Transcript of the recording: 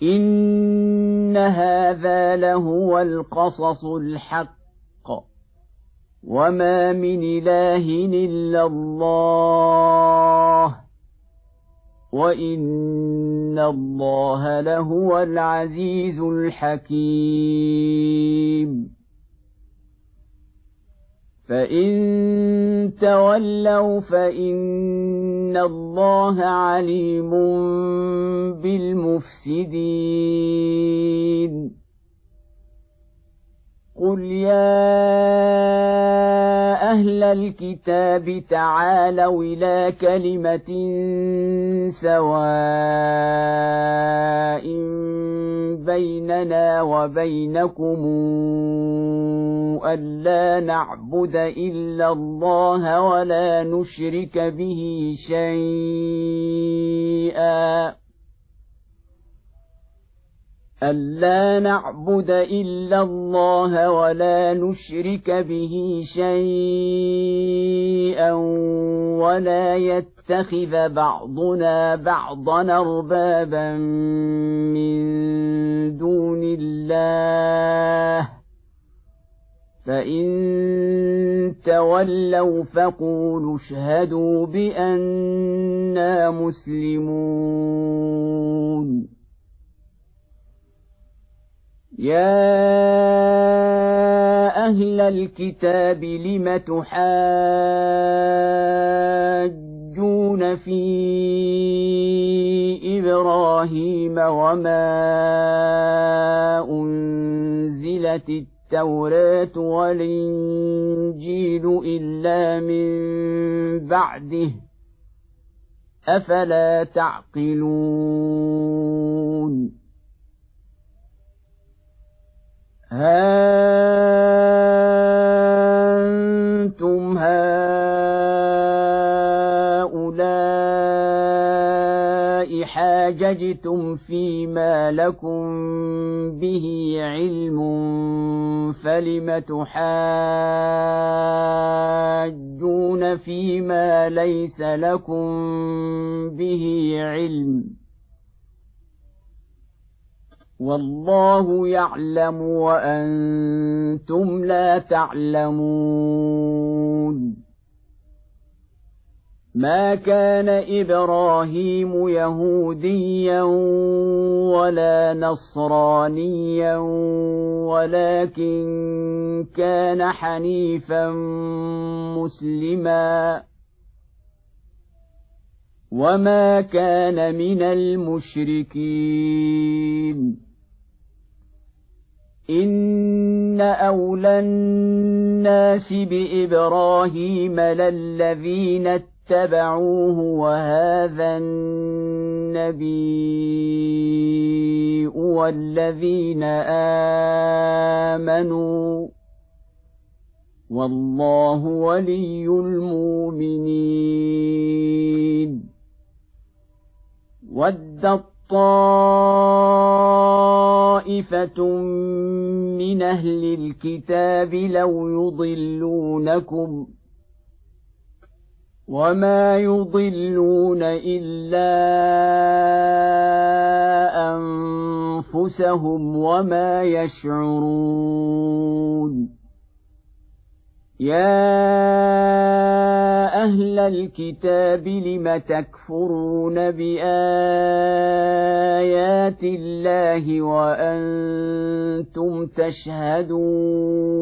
إن هذا لهو القصص الحق وما من إله إلا الله وإن الله لهو العزيز الحكيم فإن تولوا فإن الله عليم بالمفسدين قل يا أهل الكتاب تعالوا إلى كلمة سواء بيننا وبينكم ألا نعبد إلا الله ولا نشرك به شيئا ألا نعبد إلا الله ولا نشرك به شيئا ولا يتخذ بعضنا بعضا أربابا من دون الله فإن تولوا فقولوا اشهدوا بأننا مسلمون يا أهل الكتاب لم تحاجون في إبراهيم وما أنزلت التوراة والإنجيل إلا من بعده أفلا تعقلون أنتم هؤلاء حاججتم فيما لكم به علم فلم تحاجون فيما ليس لكم به علم والله يعلم وأنتم لا تعلمون ما كان إبراهيم يهوديا ولا نصرانيا ولكن كان حنيفا مسلما وما كان من المشركين إن أولى الناس بإبراهيم للذين اتبعوه وهذا النبي والذين آمنوا والله ولي المؤمنين ودت طائفة من أهل الكتاب لو يضلونكم وما يضلون إلا أنفسهم وما يشعرون يا أهل الكتاب لم تكفرون بآيات الله وأنتم تشهدون